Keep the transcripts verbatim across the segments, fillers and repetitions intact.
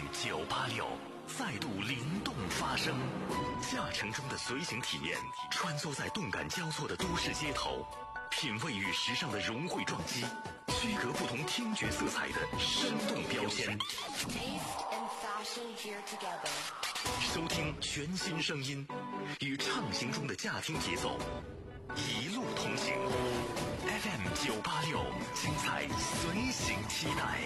九八六再度灵动发声，驾乘中的随行体验，穿梭在动感交错的都市街头，品味与时尚的融汇撞击，区隔不同听觉色彩的生动标签。收听全新声音，与畅行中的驾听节奏，一路同行。F M 九八六，精彩随行期待。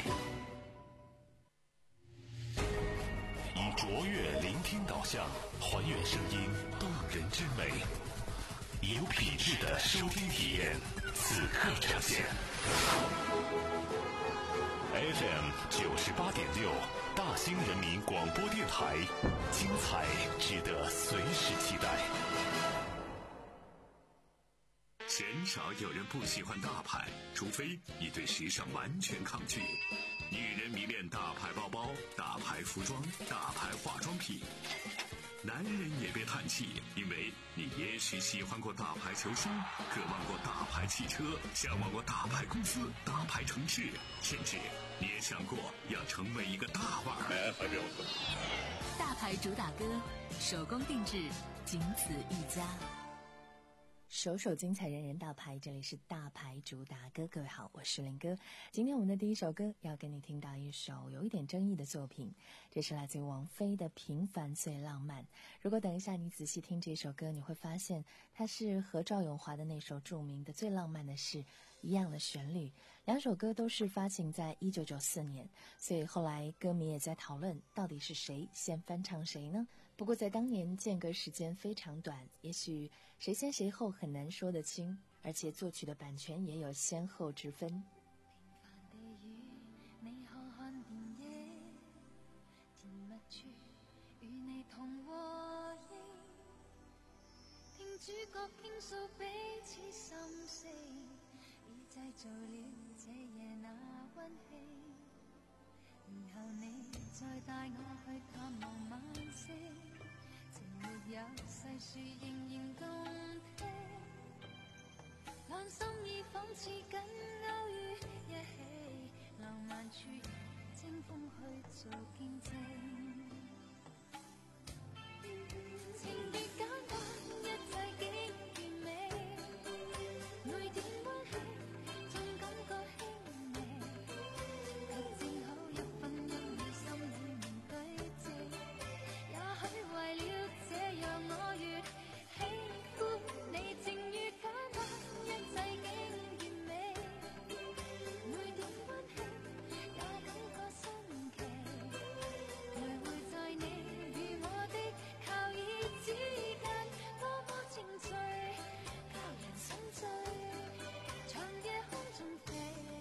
以卓越聆听导向，还原声音动人之美，以有品质的收听体验，此刻呈现。F M 九十八点六，大兴人民广播电台，精彩值得随时期待。鲜少有人不喜欢大牌，除非你对时尚完全抗拒。女人迷恋大牌包包、大牌服装、大牌化妆品。男人也别叹气，因为你也许喜欢过大牌球星，渴望过大牌汽车，向往过大牌公司、大牌城市，甚至你也想过要成为一个大腕儿。 大牌主打歌，手工定制，仅此一家。首首精彩人人大牌，这里是大牌主打歌。各位好，我是林哥。今天我们的第一首歌要跟你听到一首有一点争议的作品，这是来自于王菲的《平凡最浪漫》。如果等一下你仔细听这首歌，你会发现它是和赵咏华的那首著名的《最浪漫的事》一样的旋律。两首歌都是发行在一九九四年，所以后来歌迷也在讨论到底是谁先翻唱谁呢？不过在当年间隔时间非常短，也许谁先谁后很难说得清，而且作曲的版权也有先后之分。 平凡地與你看看電影，甜蜜處與你同和應，聽主角傾訴彼此心聲，已製造了這夜那溫馨。然後你再帶我去探望晚星，情沒有細說仍然動聽，兩心意仿似緊勾於一起，浪漫處清風去做見證，情別簡單，一切竟完美，每點溫馨總感覺輕微，卻正好一分一秒心裏面對峙，也許為了這樣我越喜歡你，情越簡單，一切竟完美，每點溫馨也感覺新奇，徘徊在你與我的靠椅之間，多麼精粹，教人心醉，長夜空中飛。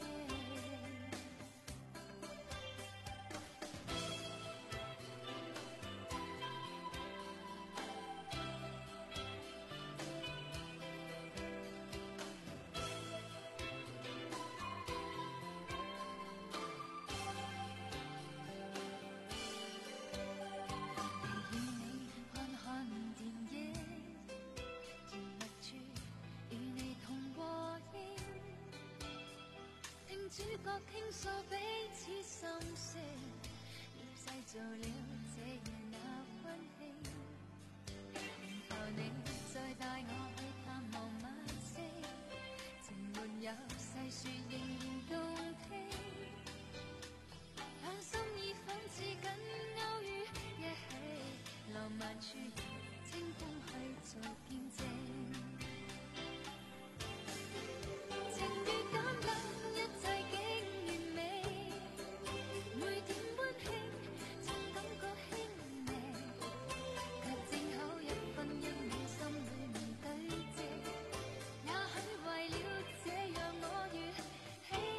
主角傾訴彼此心聲，已製造了這夜那溫馨。然後你再帶我去探望晚星，情沒有細說仍然動聽，兩心意仿似緊勾於一起，浪漫處清風去做見證，情越簡單，一切竟完美，每點溫馨總感覺輕微，卻正好一分一秒心裏面對峙，也許為了這樣我越喜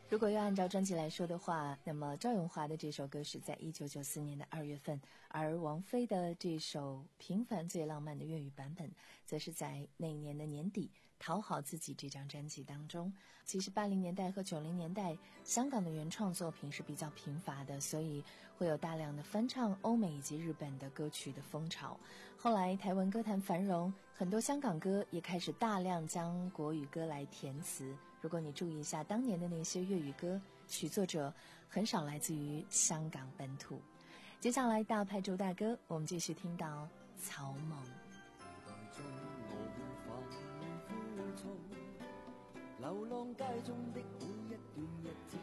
如果要按照专辑来说的话，那么赵咏华的这首歌是在一九九四年的二月份，而王菲的这首《平凡最浪漫》的粤语版本，则是在那一年的年底，《讨好自己》这张专辑当中。其实八零年代和九零年代，香港的原创作品是比较贫乏的，所以会有大量的翻唱欧美以及日本的歌曲的风潮。后来台湾歌坛繁荣，很多香港歌也开始大量将国语歌来填词。如果你注意一下当年的那些粤语歌，曲作者很少来自于香港本土。接下来大牌主打歌，我们继续听到草蜢。 流浪街中的每一段日子，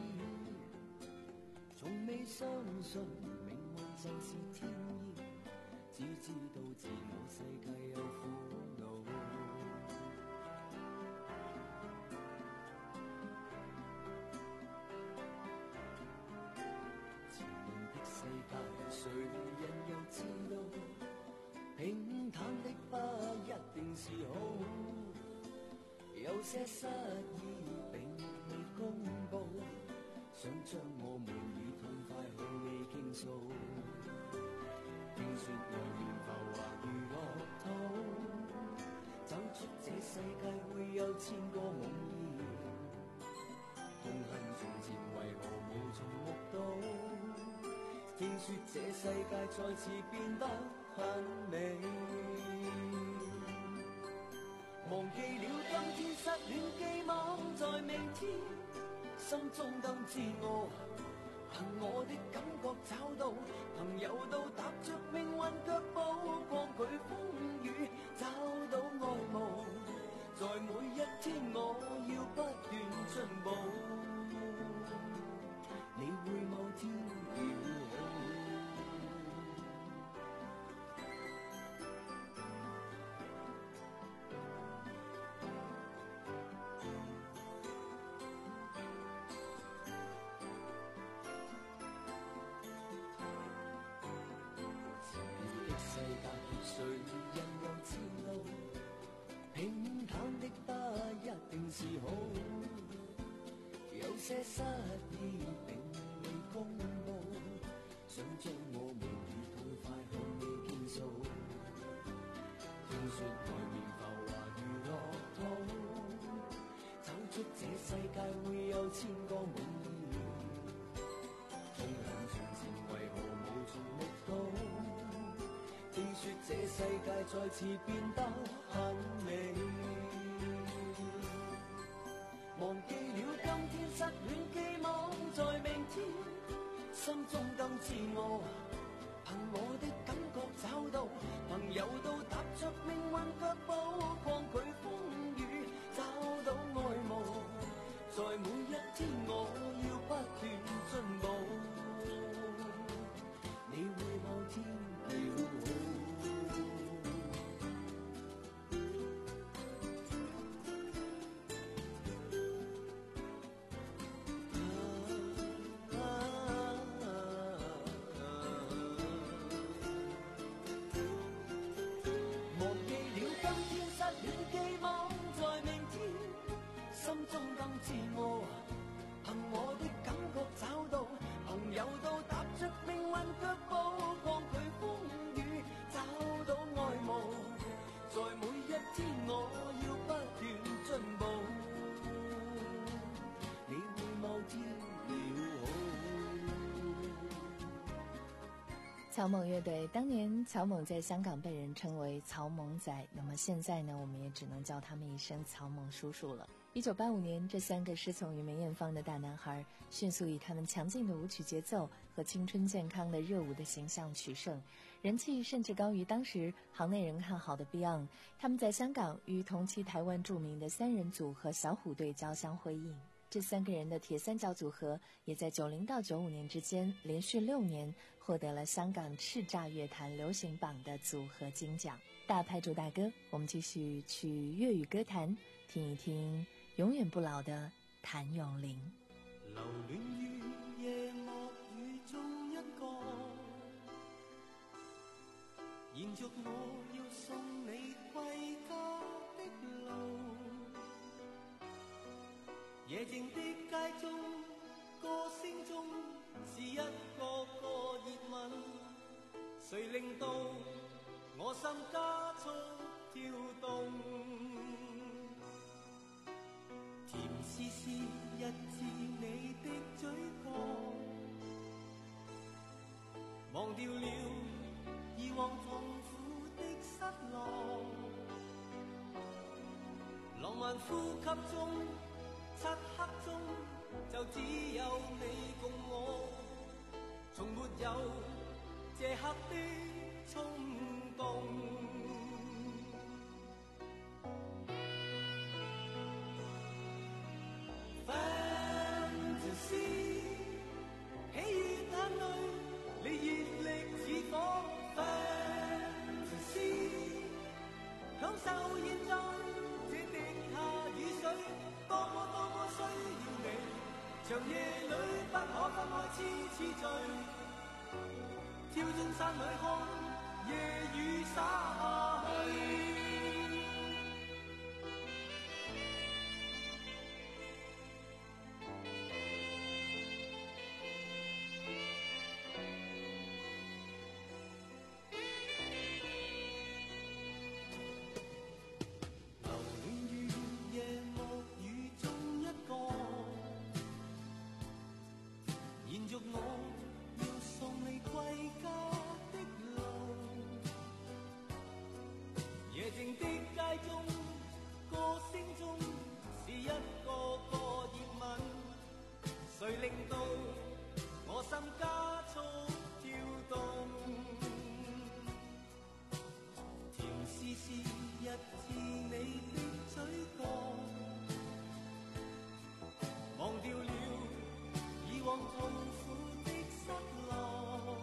從未相信命運就是天意，只知道自我世界有苦惱。前面的世界誰人又知道，平坦的不一定是好，有些失意並未公佈，想將我們以痛快向你傾訴。聽說外面浮華如樂土，走出這世界會有千個夢魘，痛恨從前為何無從目睹。聽說這世界再次變得很美，忘記了今天失戀寄望在明天，心中更自我，憑我的感覺找到，朋友都踏着命運腳步，抗拒風雨，找到愛慕，在每一天我要不斷進步，你會某天了好。誰人又知道，平坦的不一定是好，有些失意並未公佈，想將我們以痛快向你傾訴。聽說外面浮華如樂土，走出這世界會有千個夢魘，痛恨從前為何無從目睹。聽說這世界再次變得很美，忘記了今天失戀寄望在明天，心中更自我，憑我的感覺找到，朋友都踏着命運腳步，抗拒風雨，找到愛慕，在每一天我要不斷進步，你會某天了好。自我，憑我的感覺找到，朋友都踏着命運腳步，抗拒風雨，找到愛慕，在每一天我要不斷進步，你會某天了好。 草蜢樂隊當年，草蜢在香港被人稱為草蜢仔，那麼現在呢，我們也只能叫他們一聲草蜢叔叔了。一九八五年，這三個師從於梅艷芳的大男孩，迅速以他們強勁的舞曲節奏和青春健康的熱舞的形象取勝，人氣甚至高於當時行內人看好的 Beyond。他們在香港與同期台灣著名的三人組合小虎隊交相輝映。這三個人的鐵三角組合，也在九零到九五年之間連續六年獲得了香港叱咤樂壇流行榜的組合金獎。大牌主打歌，我們繼續去粵語歌壇聽一聽永遠不老的譚詠麟。 留戀於夜幕雨中一個，延續我要送你歸家的路。夜靜的街中令到我心加速跳動？甜絲絲一次你的嘴角，忘掉了以往痛苦的失落。浪漫呼吸中，漆黑中，就只有你共我，從沒有這刻的衝動。Fantasy， 喜與眼淚，你熱力似火。Fantasy， 享受現在這滴下雨水，多麼多麼需要你，長夜裏不可分開痴痴醉，跳進山裏看夜雨灑下去。令到我心加速跳動，甜絲絲一次你的嘴角，忘掉了以往痛苦的失落。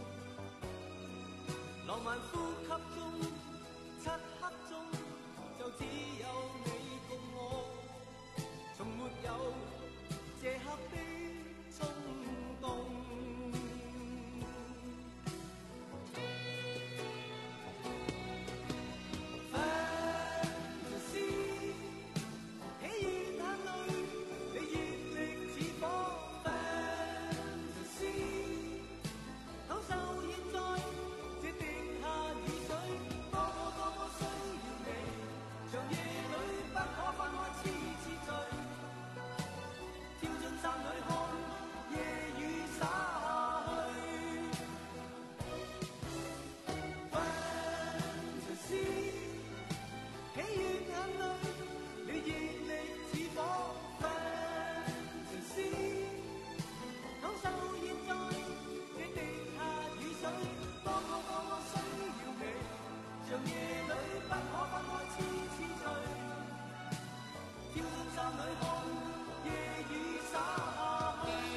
浪漫呼吸中，漆黑中，就只有你共我，從沒有這刻的衝動。Fantasy， 喜與眼淚，你熱力似火。Fantasy， 享受現在這滴下雨水，多麼多麼需要你，長夜裏不可分開痴痴醉，跳進山裏看夜雨灑下去。Fantasy， 喜與眼淚，你熱力似火。Fantasy， 享受現在這滴下雨水，多麼多麼需要你，長夜裏不可分開痴痴醉，跳進山裏看夜雨灑下去。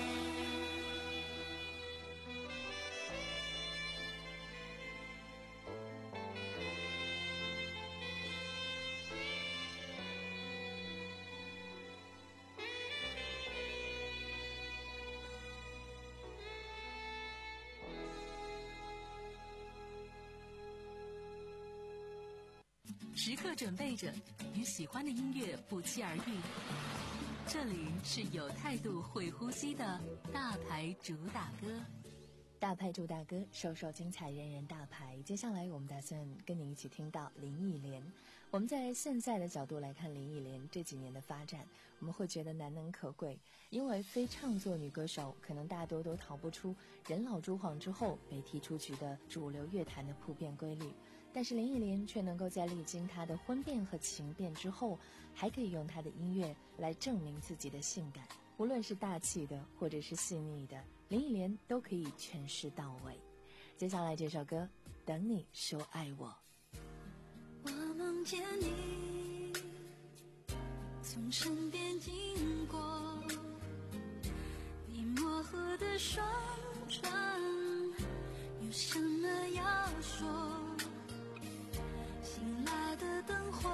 时刻准备着与喜欢的音乐不期而遇。这里是有态度会呼吸的大牌主打歌。大牌主打歌，首首精彩，人人大牌。接下来我们打算跟你一起听到林忆莲。我们在现在的角度来看林忆莲这几年的发展，我们会觉得难能可贵，因为非唱作女歌手可能大多都逃不出人老珠黄之后被踢出局的主流乐坛的普遍规律，但是林忆莲却能够在历经她的婚变和情变之后，还可以用她的音乐来证明自己的性感，无论是大气的或者是细腻的，林忆莲都可以诠释到位。接下来这首歌《等你说爱我》。 我梦见你从身边经过，你模糊的双唇有什么要说，醒来的灯火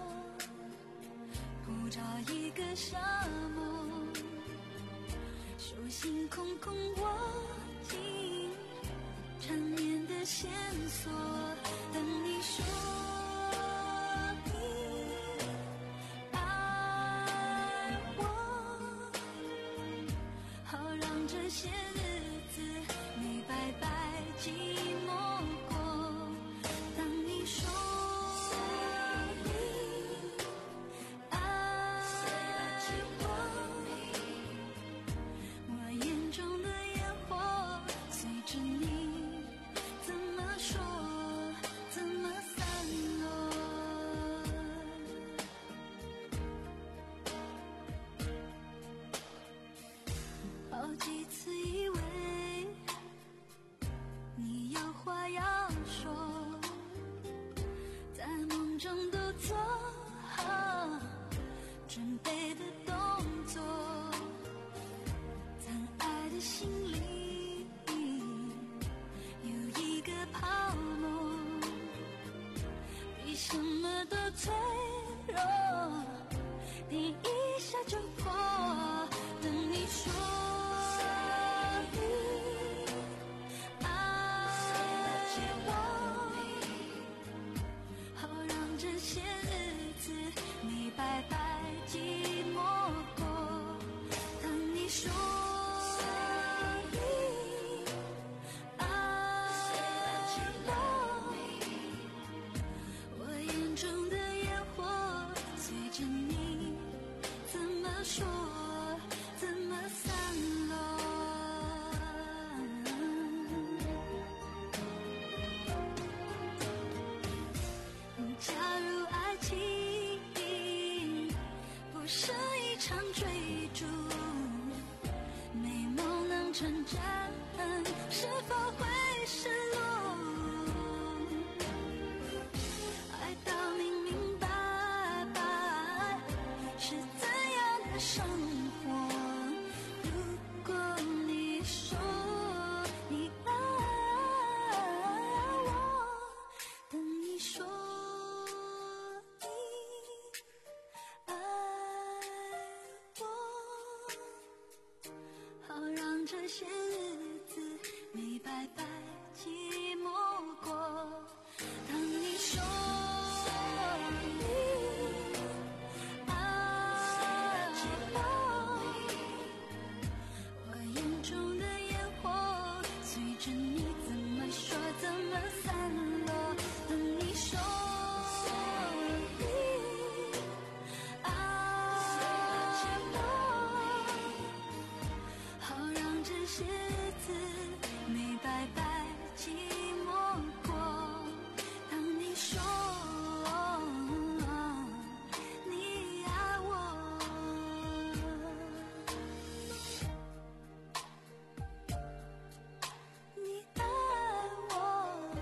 普照一个沙漠，手心空空握紧缠绵的线索，等你说这些日子没白白寂寞过。 中都做好准备的动作，在爱的心里有一个泡沫，比什么都脆弱，第一下就破。等你说你爱我，好让这些日子没白白寂寞过。当你说你爱我，我眼中的烟火随着你怎么说怎么散落。假如爱情不是一场追逐，美梦能成真，是否会失落？爱到明明白白是怎样的生活。如果你说你爱我，等你说你爱我，好让这些日子没白白寂寞过。当你说你爱我，我眼中的烟火随着你怎么说怎么散落。等你说你爱我，好让这些日子没白白寂寞过。当你说你爱我，你爱我，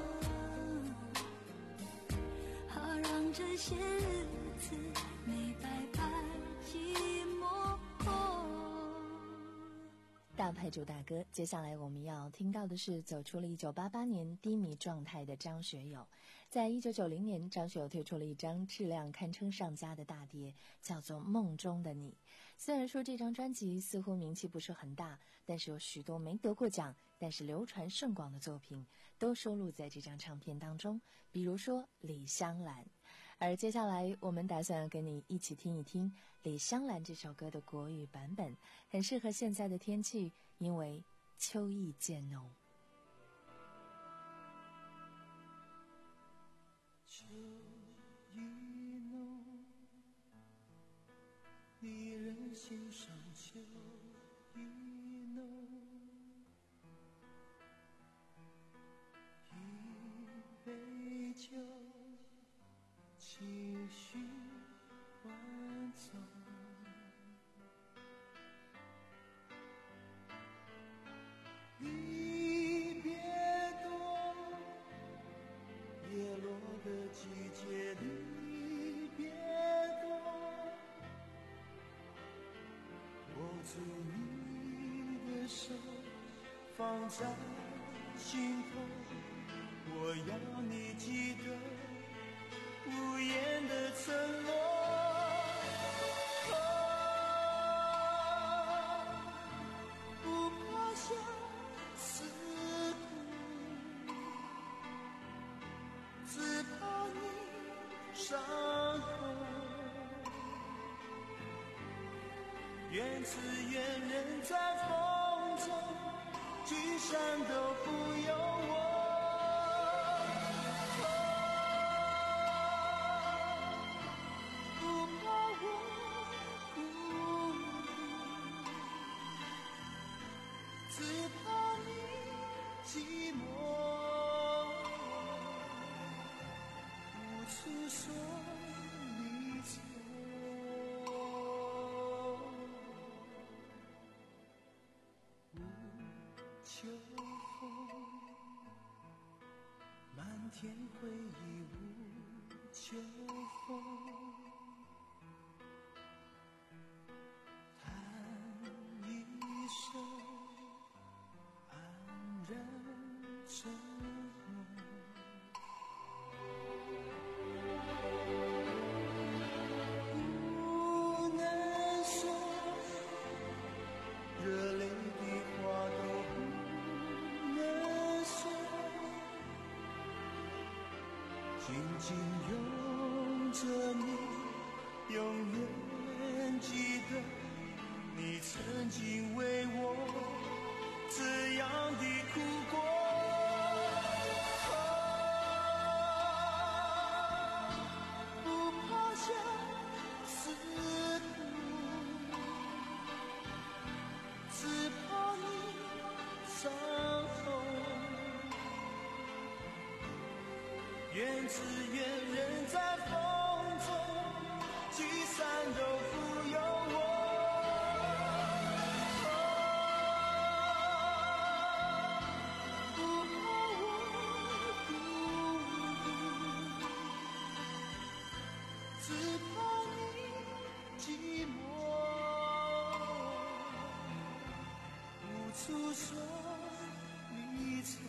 好让这些日子没白白寂寞过。 大牌主打歌，接下来我们要听到的是走出了一九八八年低迷状态的张学友。在一九九零年，张学友推出了一张质量堪称上佳的大碟，叫做《梦中的你》。虽然说这张专辑似乎名气不是很大，但是有许多没得过奖但是流传甚广的作品都收录在这张唱片当中，比如说李香兰。而接下来我们打算跟你一起听一听李香兰这首歌的国语版本，很适合现在的天气，因为秋意渐浓。 秋意浓，离人心上秋意浓，一杯酒，情绪万种，离别多，叶落的季节离别多，握住你的手，放在心头，我要你记得无言的承诺。不怕相思苦，只怕你伤口。愿此愿人在风中，聚散都不由我。不怕我孤独，只怕你寂寞。无处说离愁。秋风，漫天回忆无穷秋风，叹一声黯然沉默。不能说，热泪的话都不能说，紧紧拥着你，永远记得你曾经为我这样的哭过。不怕相思苦，只怕你伤痛。愿只愿人在风中，聚散都不由我。不怕我孤独，只怕你寂寞，无处说离愁。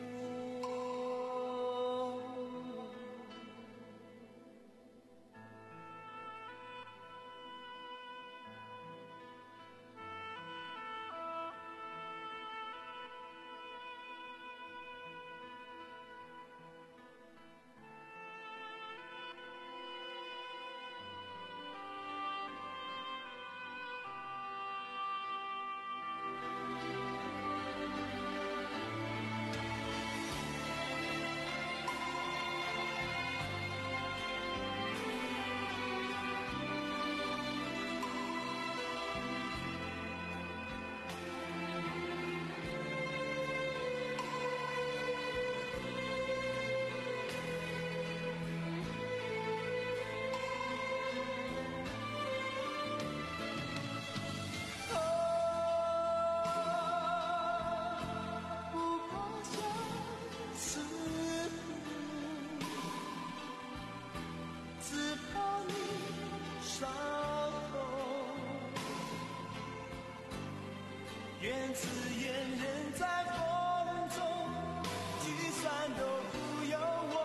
愿只愿人在风中，聚散都不由我。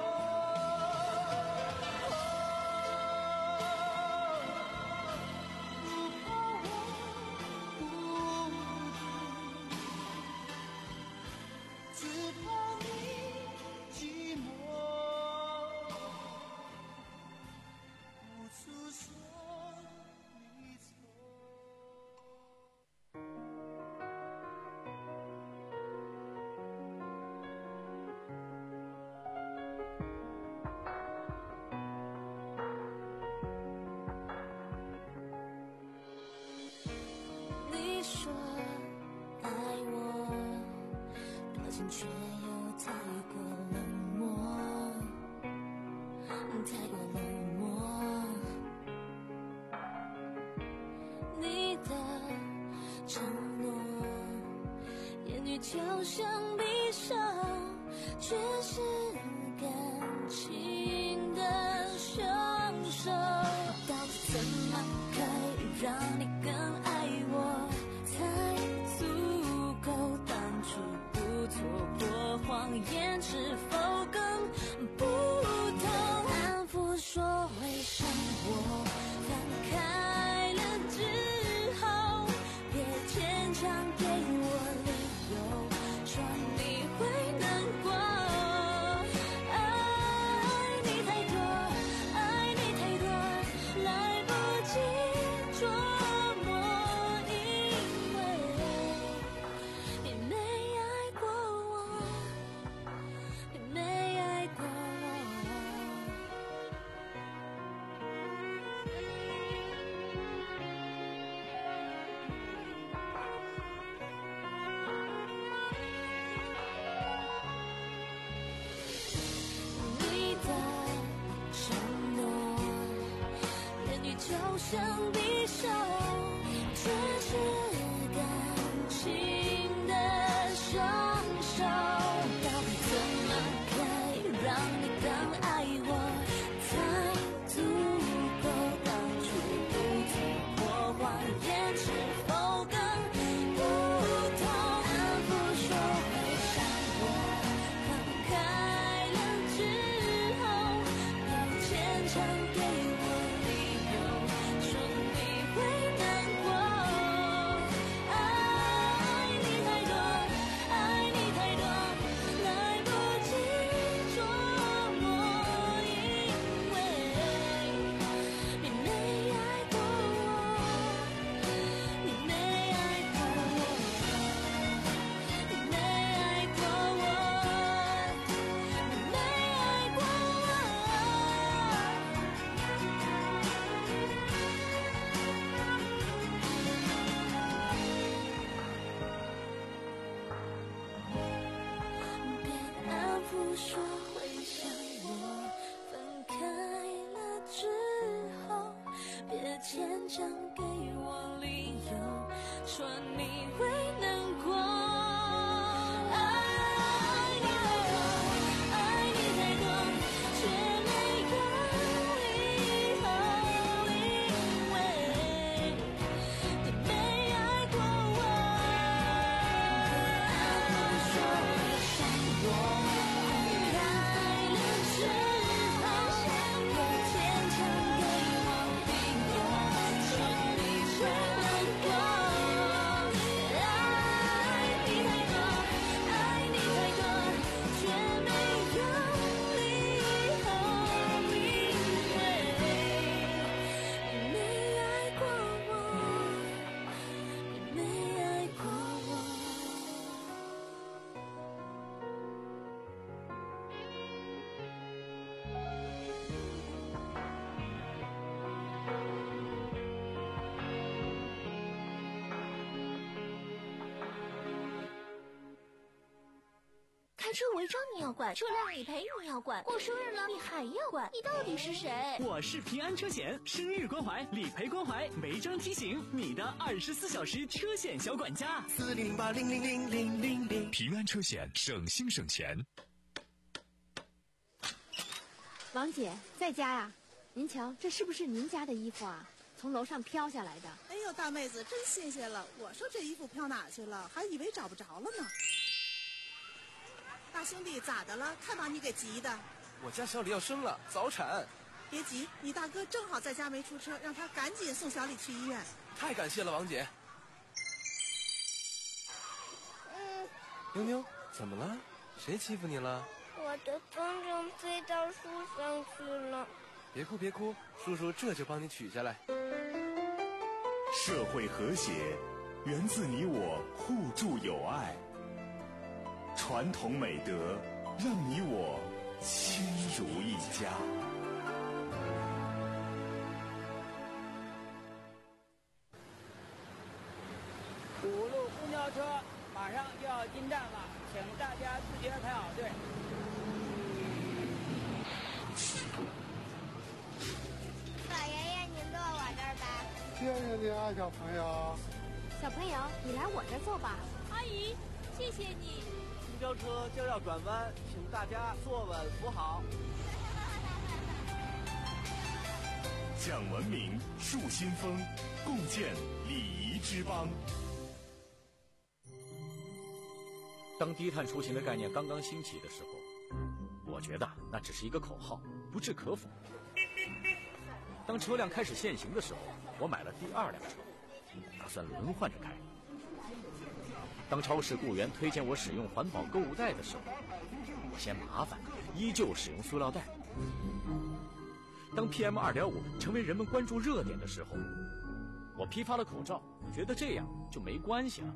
不怕我孤独，只怕你寂寞，无处说离愁。 你说爱我，表情却又太过冷漠，太过冷漠。你的承诺，言语就像匕首，却是感情的凶手。到底怎么可以让你更爱我，才足够当初不错过谎言，是否更不同？反复说会伤我，放开了之后，别牵强给我理由，说你会难过。爱你太多，爱你太多，来不及琢磨，因为你没爱过我，你没爱过我。你的承诺，言语就像匕首，却是感情的凶手。到底怎么可以让你更爱我，才坚强给我理由，说你会难过。爱你太多，爱你太多，却没有理由，因为你没爱过我。说你伤我，爱了之后，又坚强给我理由，说你会难过。爱你太多，爱你太多，却没有理由，因为你没爱过我，你没爱过我。开车违章你要管，车辆理赔你要管，过生日了你还要管，你到底是谁？ 我是平安车险，生日关怀、理赔关怀、违章提醒，你的二十四小时车险小管家。 四零零八零零零零零零。 平安车险，省心省钱。 王姐在家呀？您瞧，这是不是您家的衣服啊？从楼上飘下来的。 哎呦，大妹子真新鲜了！我说这衣服飘哪去了，还以为找不着了呢。大兄弟咋的了？看把你给急的。 我家小李要生了，早产。 别急，你大哥正好在家没出车，让他赶紧送小李去医院。 太感谢了，王姐。 嗯， 妞妞，怎么了？谁欺负你了？ 我的风筝飞到树上去了。 别哭别哭，叔叔这就帮你取下来。 社会和谐源自你我互助友爱，传统美德让你我亲如一家。 五路公交车马上就要进站了，请大家自觉排好队。 老爷爷，您坐我这儿吧。 谢谢你啊，小朋友。 小朋友，你来我这儿坐吧。 阿姨，谢谢你。 公交车就要转弯，请大家坐稳扶好。 讲文明，树新风，共建礼仪之邦。 当低碳出行的概念刚刚兴起的时候，我觉得那只是一个口号，不置可否。当车辆开始限行的时候，我买了第二辆车，打算轮换着开。当超市雇员推荐我使用环保购物袋的时候，我嫌麻烦，依旧使用塑料袋。当 P M 二点五 成为人们关注热点的时候，我批发了口罩，觉得这样就没关系了。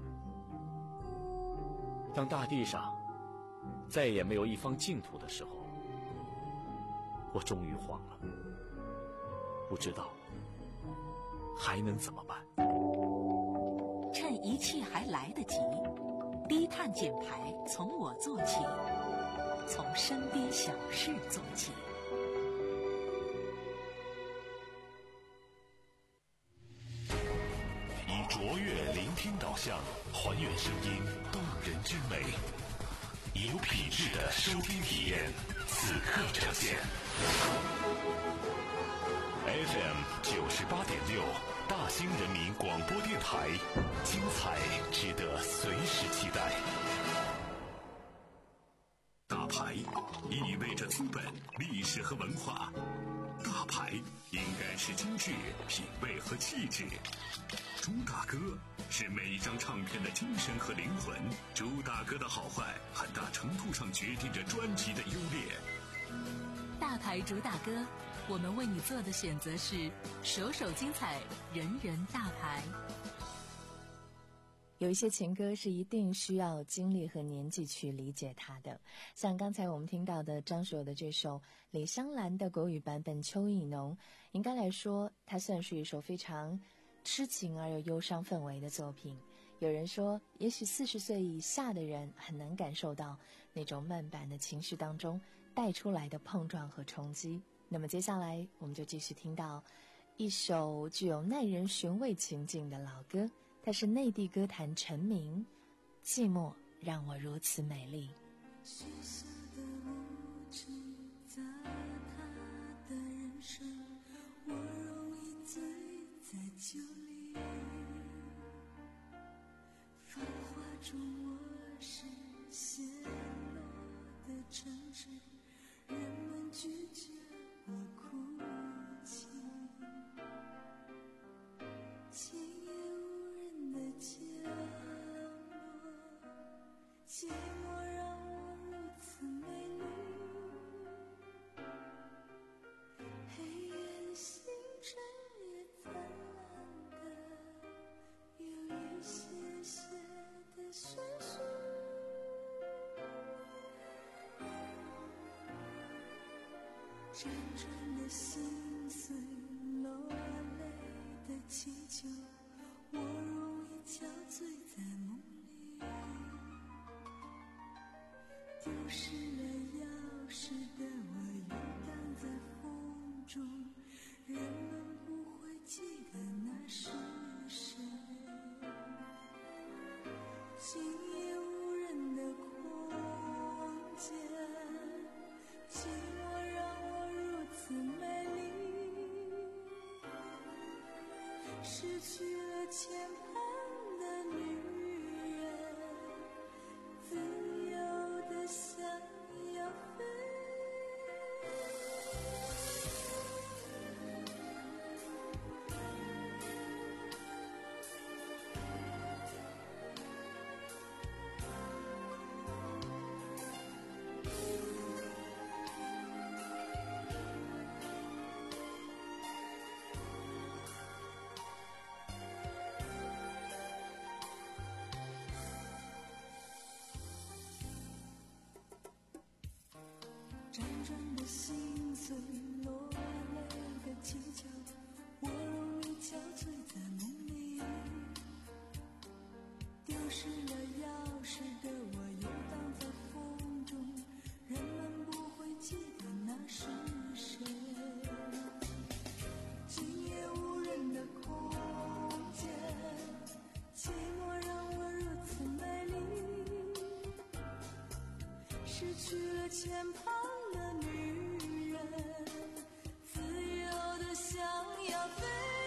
当大地上再也没有一方净土的时候，我终于慌了，不知道还能怎么办。 趁一切还来得及，低碳减排从我做起，从身边小事做起。 以卓越聆听导向，还原声音动人之美，以有品质的收听体验，此刻呈现。F M 九十八点六，大兴人民广播电台，精彩值得随时期待。大牌意味着资本、历史和文化，大牌应该是精致、品味和气质。朱大哥是每一张唱片的精神和灵魂，朱大哥的好坏很大程度上决定着专辑的优劣。 大牌朱大哥，我们为你做的选择是首首精彩，人人大牌。 有一些情歌是一定需要经历和年纪去理解它的，像刚才我们听到的张学友的这首李香兰的国语版本《秋意浓》，应该来说它算是一首非常痴情而又忧伤氛围的作品。有人说，也许四十岁以下的人很难感受到那种慢板的情绪当中带出来的碰撞和冲击。那么接下来我们就继续听到一首具有耐人寻味情境的老歌，它是内地歌坛成名，寂寞让我如此美丽。 许下的无知砸他的人生，我容易醉在酒里，繁华中我是陷落的城市，人们拒绝我哭泣，今夜无人的角落，寂寞让我如此美丽，黑夜的星辰也灿烂的有一些些的唏嘘，辗转的心碎，落泪的祈求，我容易憔悴在梦里，丢失了钥匙的我游荡在风中，人们不会记得那是谁，今夜无人的空间，寂寞让我如此美丽，失去了牵绊的女人，自由的想要飞。辗转的心碎，落泪的祈求，我容易憔悴在梦里，丢失了钥匙的我游荡在风中，人们不会记得那是谁，今夜无人的空间，寂寞让我如此美丽，失去了牵绊的女人，自由的想要飞。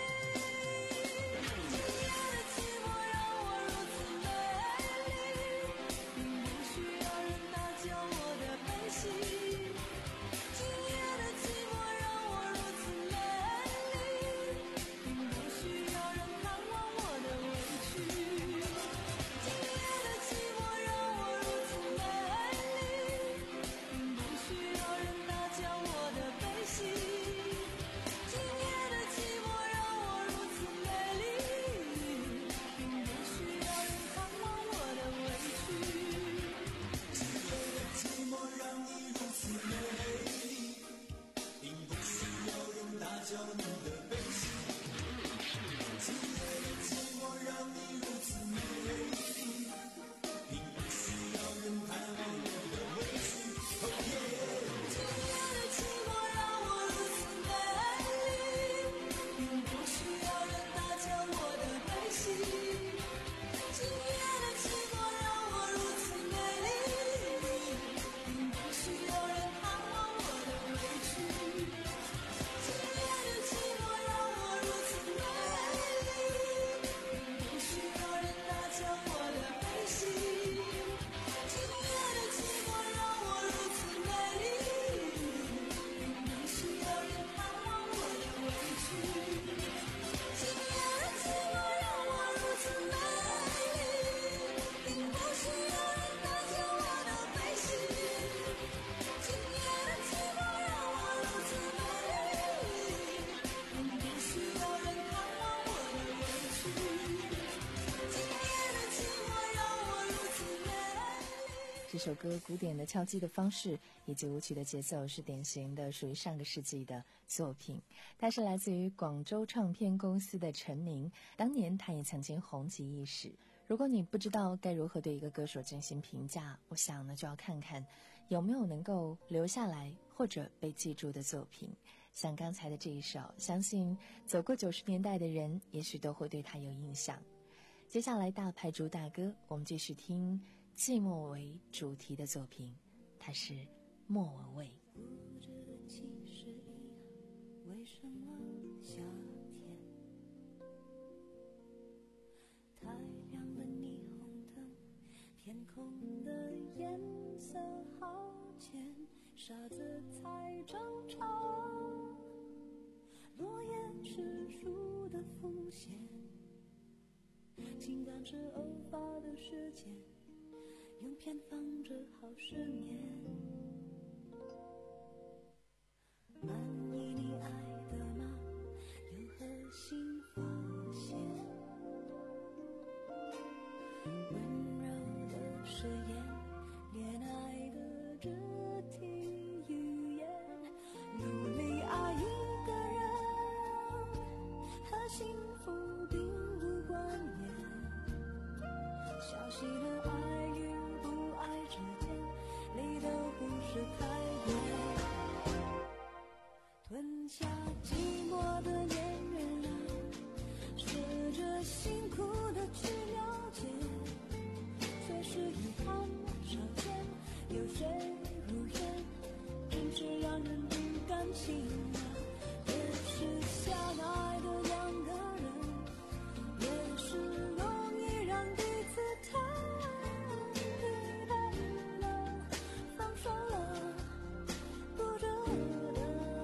今夜的寂寞让我如此美丽，并不需要人打搅我的悲喜。今夜的寂寞让我如此美丽，并不需要人看望我的委屈。今夜的寂寞让我如此美丽，并不需要人打搅我的悲喜。今夜的寂寞让我如此美丽，并不需要人看望我的委屈。今夜的寂寞让你如此美丽，并不需要人打搅你的悲喜。今夜的寂寞让你如此美丽，并不需要人看望我的委屈。今夜的寂寞让我如此美丽，并不需要人打搅我的悲喜。今夜的寂寞让我如此美丽，并不需要人看望我的委屈。今夜的寂寞让我如此美丽，并不需要人打搅我的悲喜。今夜的寂寞让我如此美丽，并不需要人看望我的委屈。今夜的寂寞让我如此美丽，并不需要人打搅我的悲喜。今夜的寂寞让我如此美丽，并不需要人看望我的委屈。今夜的寂寞让我如此美丽。 这首歌古典的敲击的方式以及舞曲的节奏是典型的属于上个世纪的作品，它是来自于广州唱片公司的陈明，当年他也曾经红极一时。如果你不知道该如何对一个歌手进行评价，我想呢就要看看有没有能够留下来或者被记住的作品。 像刚才的这一首，相信走过九十年代的人也许都会对它有印象。接下来大牌主打歌，我们继续听寂寞为主题的作品，它是莫文蔚。 不知其实一样，为什么夏天太亮了霓虹灯，天空的颜色好浅，沙子才正常，落叶是树的风险，情感是偶发的事件，用片放着好十年。满意你爱的吗？有何新发现？温柔的誓言，恋爱的肢体语言，努力爱一个人，和幸福并无关联。小心的爱与不爱之间，离得不是太远。吞下寂寞的恋人啊，试着辛苦的去了解，却是遗憾少见。有谁如愿，真是让人不甘心啊。越是相爱的两个人，越是容易让彼此太疲惫了，放手了，不值得。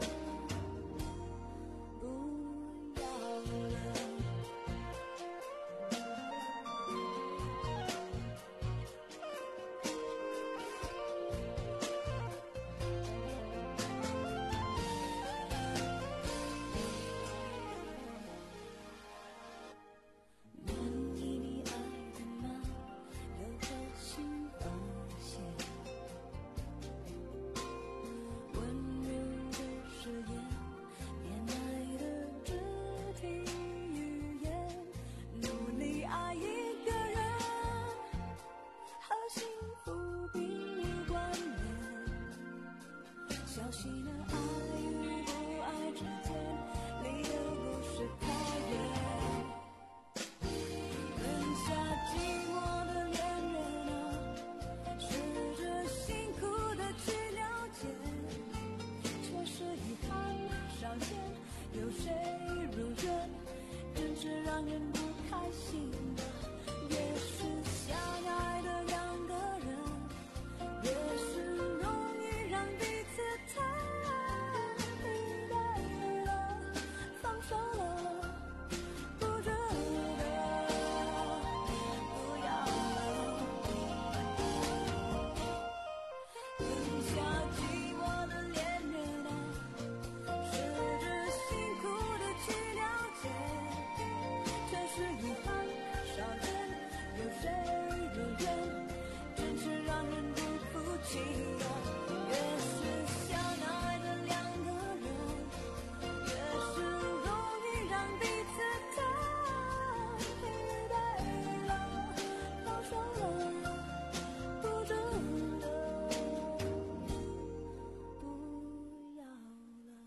有谁如愿，真是让人不开心的。越是相爱的两个人，越是容易让彼此太疲惫了，放手了，不值得，不要了。吞下寂寞的恋人啊，试着辛苦的去了解，却是遗憾少见。有谁如愿，真是让人不服气啊。越是相爱的两个人，越是容易让彼此太疲惫了，放手了，不值得，不要了。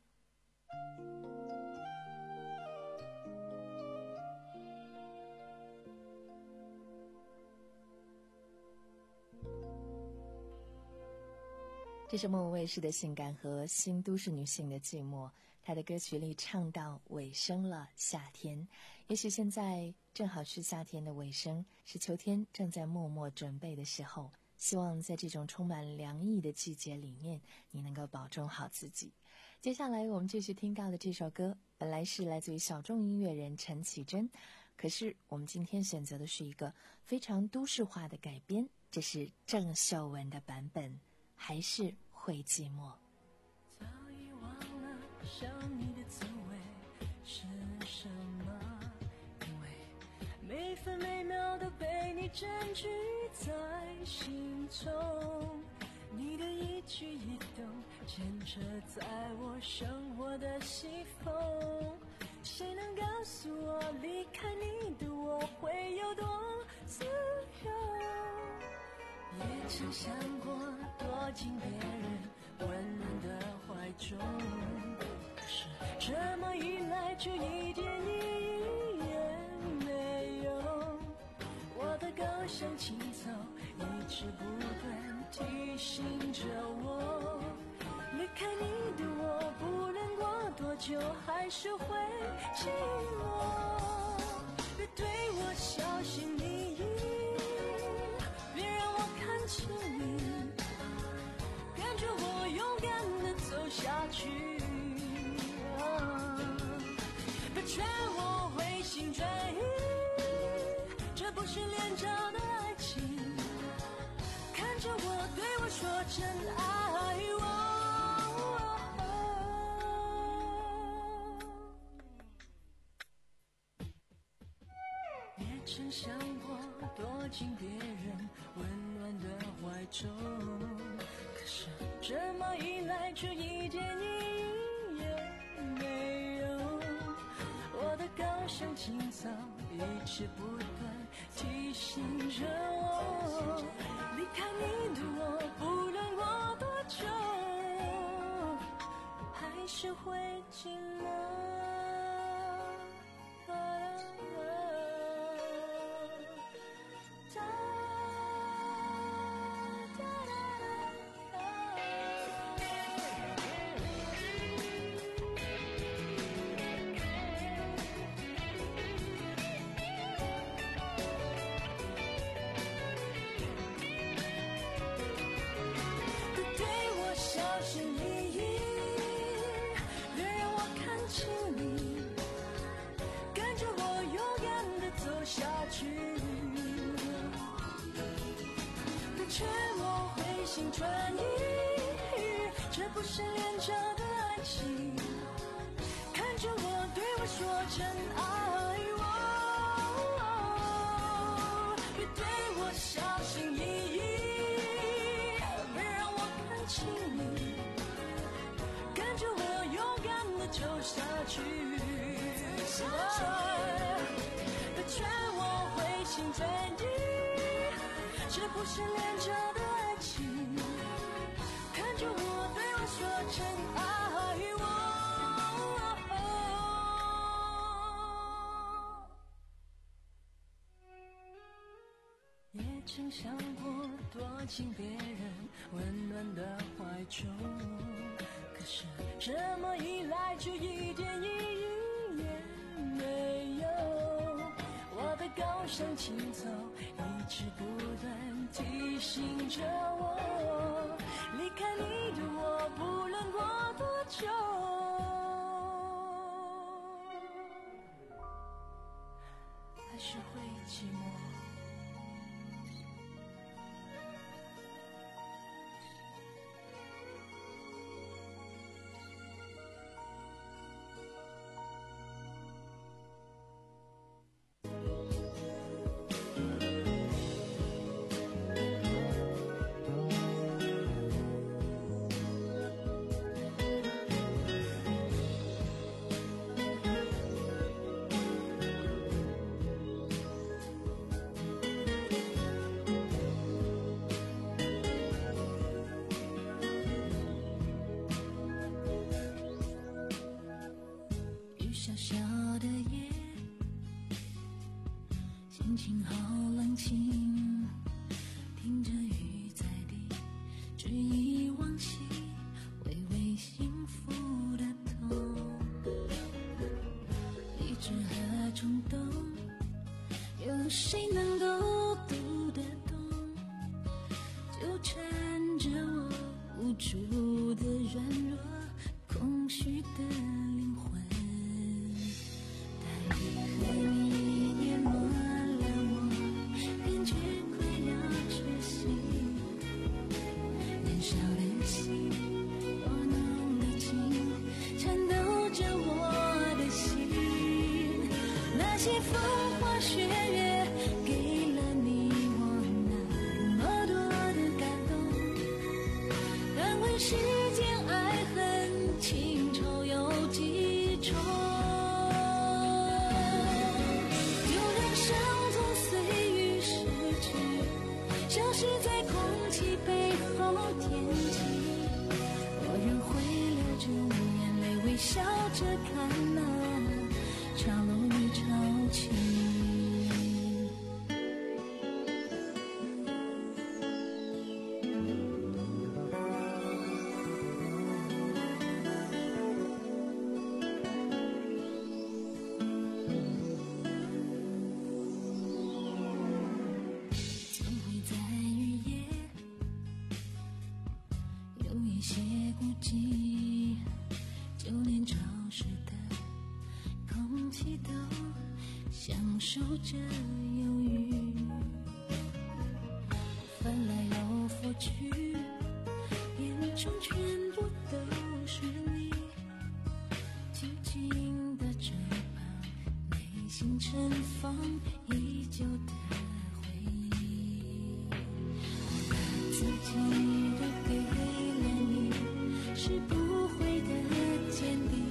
这是莫文蔚式的性感和新都市女性的寂寞。她的歌曲里唱到尾声了，夏天。也许现在正好是夏天的尾声，是秋天正在默默准备的时候。希望在这种充满凉意的季节里面，你能够保重好自己。接下来我们继续听到的这首歌，本来是来自于小众音乐人陈绮贞，可是我们今天选择的是一个非常都市化的改编，这是郑秀文的版本，还是会寂寞。 早已忘了想你的滋味是什么，因为每分每秒都被你占据在心中，你的一举一动牵扯在我生活的西风，谁能告诉我离开你的我会有多自由？也曾想过躲进别人温暖的怀中， 却一点意义也没有。我的高尚情操一直不断提醒着我，离开你的我，不论过多久还是会寂寞。别对我小心翼翼，别让我看清你，跟着我勇敢地走下去。别劝我回心转意，这不是廉价的爱情。看着我，对我说真爱我。也曾想过躲进别人温暖的怀中，可是这么一来却一点意义也没有。我的高尚情操一直不断提醒着我，离开你的我，不论过多久还是会寂寞。劝我回心转意，这不是廉价的爱情。看着我，对我说真爱我，别对我小心翼翼，别让我看清你，跟着我勇敢地走下去。别劝我回心转意，这不是廉价的爱情。看着我，对我说真爱我。也曾想过躲进别人温暖的怀中，可是这么一来就一点意义也没有。我的高尚情操一直不断提醒着我，离开你的我，不论过多久还是会寂寞。小小的夜，心情好冷清，听着雨在滴，只忆往昔微微幸福的痛。理智和冲动，有谁能够读得懂？纠缠着我无助的软弱，空虚的灵魂。和你淹没了我，感觉快要窒息。燃烧的心，多浓的情，颤抖着我的心。那些风花雪月，给了你我那么多的感动。但问世间爱恨情仇有几重？消失在空气背后天际，我仍会流着眼泪，微笑着看那茶楼里潮起。总会在雨夜有一些孤寂，就连潮湿的空气都享受着忧郁，翻来又覆去，眼中全部都是你，静静的追捧，内心盛放依旧的回忆，把自己都给了你，是不会的坚定。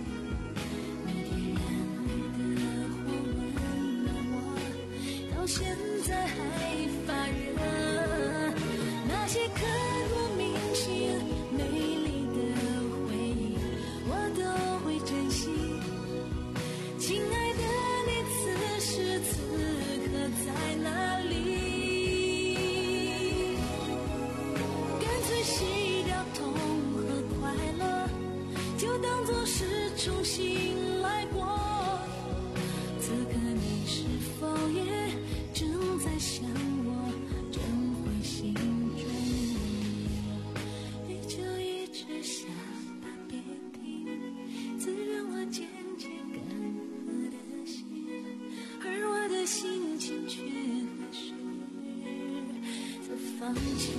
现在还发热，那些刻骨铭心美丽的回忆我都会珍惜。亲爱的你，此时此刻在哪里？干脆洗掉痛和快乐，就当作是重新来过。此刻你是否也正在想我，正会心转意，你就一直下吧，别停，滋润我渐渐干涸的心，而我的心情却何时才放弃？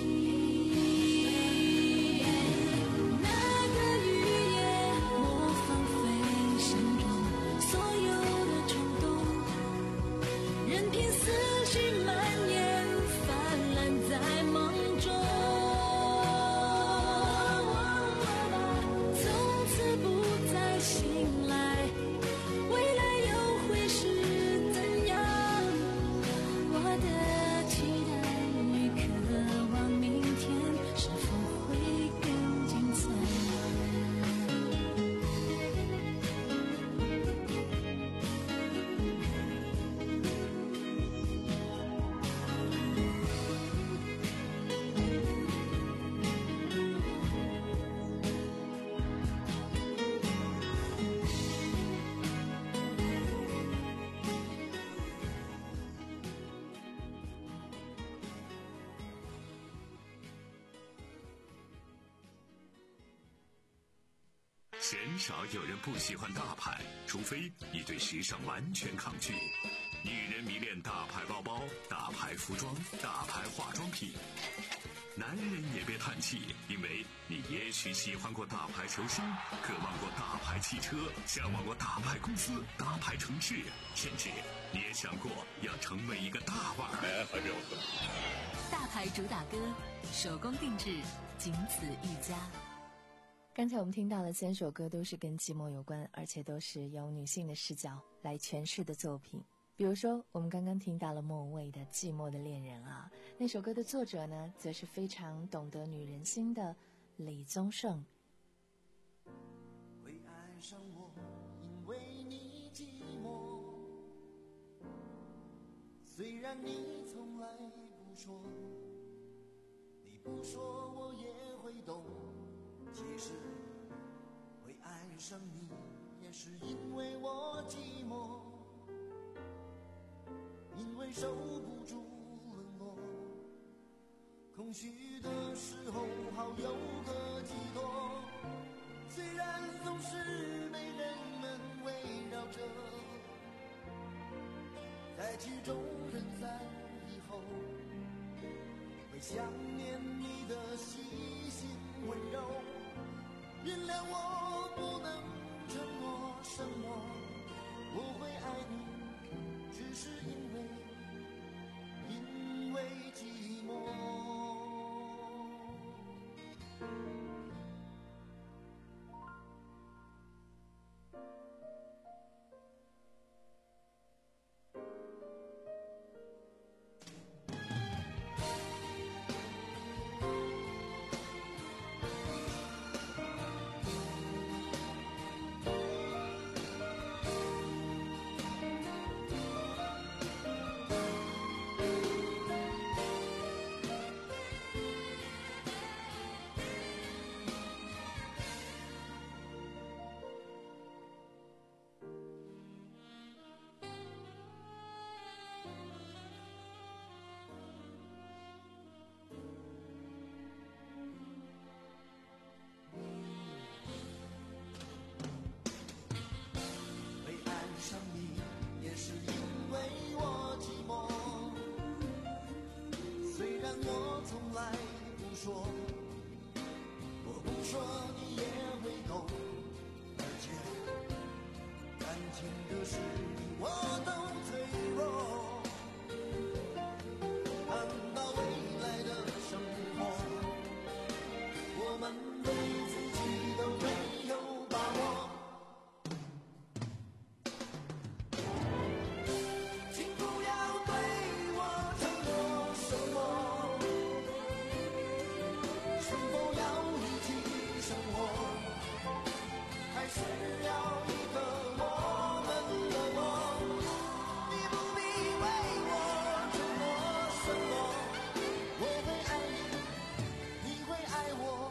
鲜少有人不喜欢大牌，除非你对时尚完全抗拒。女人迷恋大牌包包、大牌服装、大牌化妆品。男人也别叹气，因为你也许喜欢过大牌球星，渴望过大牌汽车，向往过大牌公司、大牌城市，甚至你也想过要成为一个大腕儿。还没有喝。 大牌主打歌，手工定制，仅此一家。刚才我们听到的三首歌都是跟寂寞有关，而且都是由女性的视角来诠释的作品。比如说我们刚刚听到了莫文蔚的《寂寞的恋人》啊，那首歌的作者呢则是非常懂得女人心的李宗盛。 会爱上我，因为你寂寞，虽然你从来不说，你不说我也会懂。其实会爱上你，也是因为我寂寞，因为守不住冷落，空虚的时候好有个寄托。虽然总是被人们围绕着，在曲终人散以后，会想念你的细心温柔。原谅我不能承诺什么，我会爱你，只是因为因为寂寞。 我从来不说，我不说你也会懂，而且感情的事我都脆弱。看到未来的生活，我们对自己都没有把握。请不要对我承诺什么，是否要一起生活，还是要一个我们的我？你不必为我承诺什么，我会爱你，你会爱我，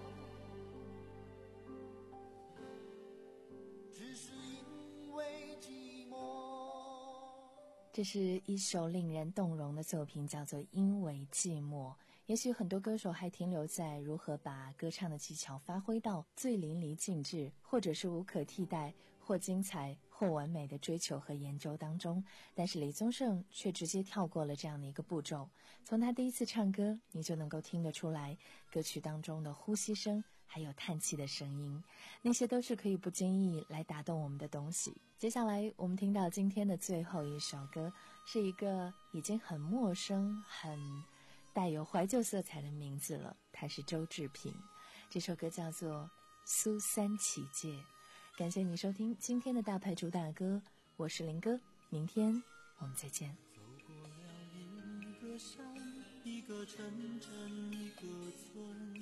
只是因为寂寞。 这是一首令人动容的作品，叫做《因为寂寞》。也许很多歌手还停留在如何把歌唱的技巧发挥到最淋漓尽致，或者是无可替代，或精彩，或完美的追求和研究当中。但是李宗盛却直接跳过了这样的一个步骤。从他第一次唱歌，你就能够听得出来，歌曲当中的呼吸声还有叹气的声音，那些都是可以不经意来打动我们的东西。接下来我们听到今天的最后一首歌，是一个已经很陌生很带有怀旧色彩的名字了，它是周志平。这首歌叫做《苏三起解》。感谢你收听今天的大牌主打歌，我是林哥，明天我们再见。 走过了一个山，一个城镇，一个村，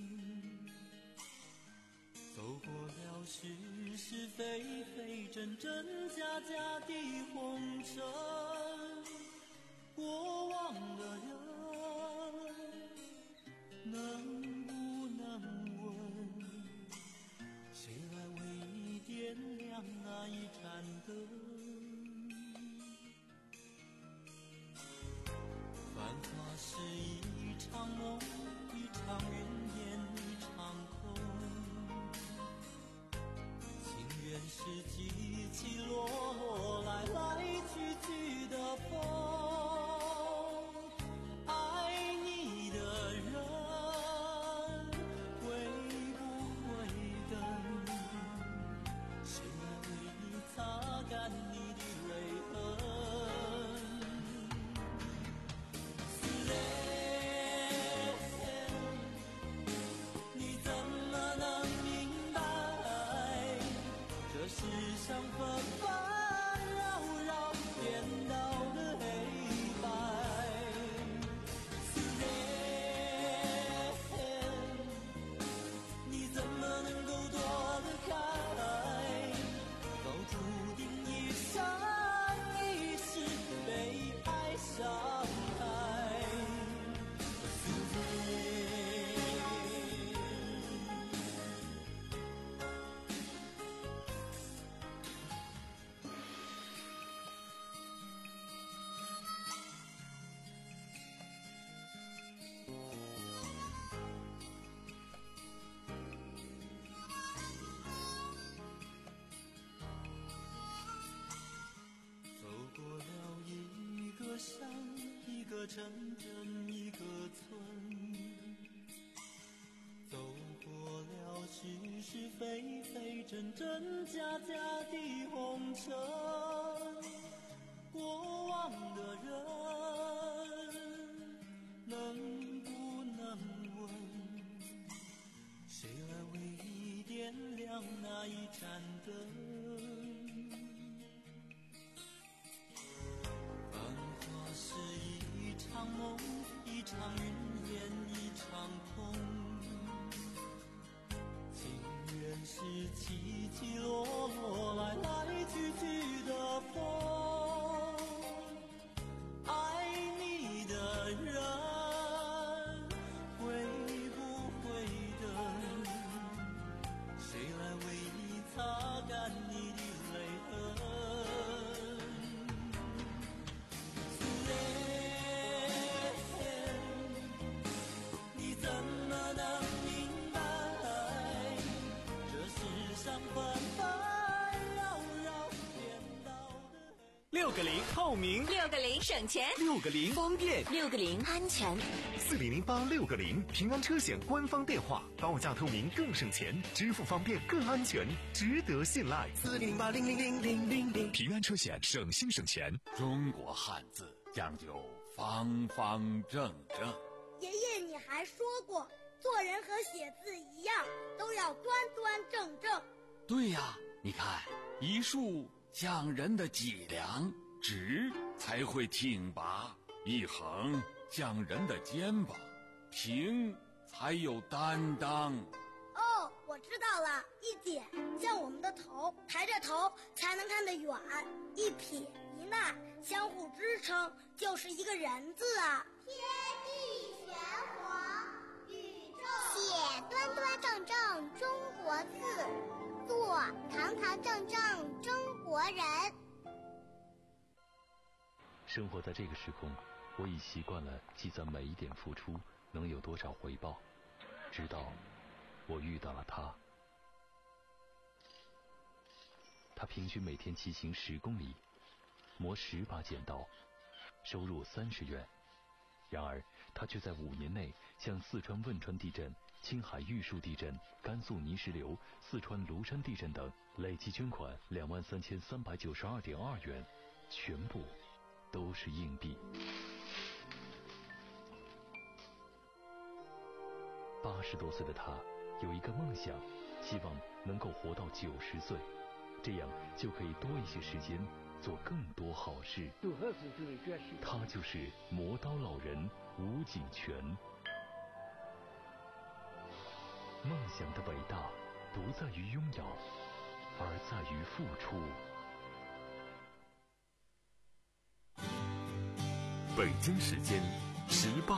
走过了是是非非真真假假的红尘，过往的人能不能问，谁来为你点亮那一盏灯？繁华是一场梦，一场云烟，一场空，情缘是起起落落，来来去去的风。爱你的人会不会等？谁来为你擦干你的泪痕？思念，你怎么能明白？这世上纷纷扰扰，颠倒的黑白。思念，你怎么能够躲得开？早注定一生一世被爱伤害。思念。走过了一个山，一个城镇，一个村，走过了是是非非真真假假的红尘，过往的人能不能问，谁来为你点亮那一盏灯？繁华是一场梦，一场云烟，一场空，情缘是起起落落，来来去去的风。爱你的人会不会等？谁来为你擦干你的泪痕？你怎么能明白？这世上纷纷扰扰，颠倒。 个零透明， 六个零省钱， 六个零方便， 六个零安全。 四零零八六个零，平安车险官方电话，报价透明更省钱，支付方便更安全，值得信赖。 四零零八零零零零零零， 平安车险省心省钱。 中国汉字讲究方方正正。 爷爷，你还说过，做人和写字一样，都要端端正正。 对呀，你看，一竖讲人的脊梁，直才会挺拔；一横讲人的肩膀，平才有担当。 哦，我知道了，一点像我们的头，抬着头才能看得远；一撇一捺相互支撑，就是一个人字啊。 天地玄黄，宇宙写端端正正中国字，做堂堂正正中国人。 生活在这个时空，我已习惯了计算每一点付出能有多少回报，直到我遇到了他。他平均每天骑行十公里，磨十把剪刀，收入三十元。然而他却在五年内向四川汶川地震、青海玉树地震、甘肃泥石流、四川庐山地震等累计捐款两万三千三百九十二点二元，全部都是硬币。八十多岁的他有一个梦想，希望能够活到九十岁，这样就可以多一些时间做更多好事。他就是磨刀老人吴景全。梦想的伟大不在于拥有，而在于付出。 北京时间十八。